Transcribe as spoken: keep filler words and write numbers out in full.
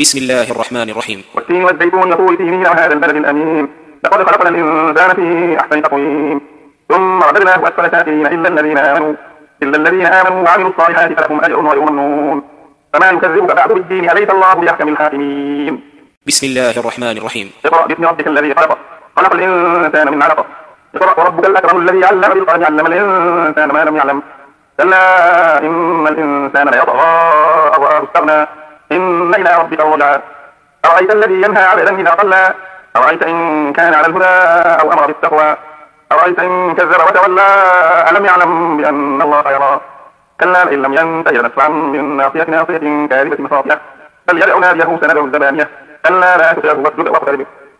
بسم الله الرحمن الرحيم. والتين والزيتون وطور سينين وهذا البلد الأمين لقد خلقنا الإنسان في أحسن تقويم ثم رددناه أسفل سافلين إلا الذين آمنوا إلا الذين آمنوا وعملوا الصالحات فلهم أجر غير ممنون فما يكذبك بعد بالدين أليس الله بأحكم الحاكمين. بسم الله الرحمن الرحيم. اقرأ باسم ربك الذي خلق خلق الإنسان من علق اقرأ وربك الأكرم الذي علم بالقلم علم الإنسان ما لم يعلم كلا إن الإنسان ليطغى أو استغنى إن إلى ربك الرجعى أرأيت الذي ينهى عبدا إذا صلى أرأيت إن كان على الهدى أو أمر بالتقوى أرأيت إن كذب وتولى ألم يعلم بأن الله يرى كلا لئن لم ينته لنسفعا بالناصية ناصية كاذبة خاطئة بل يدع ناديه سندع الزبانية كلا لا تطعه واسجد واقترب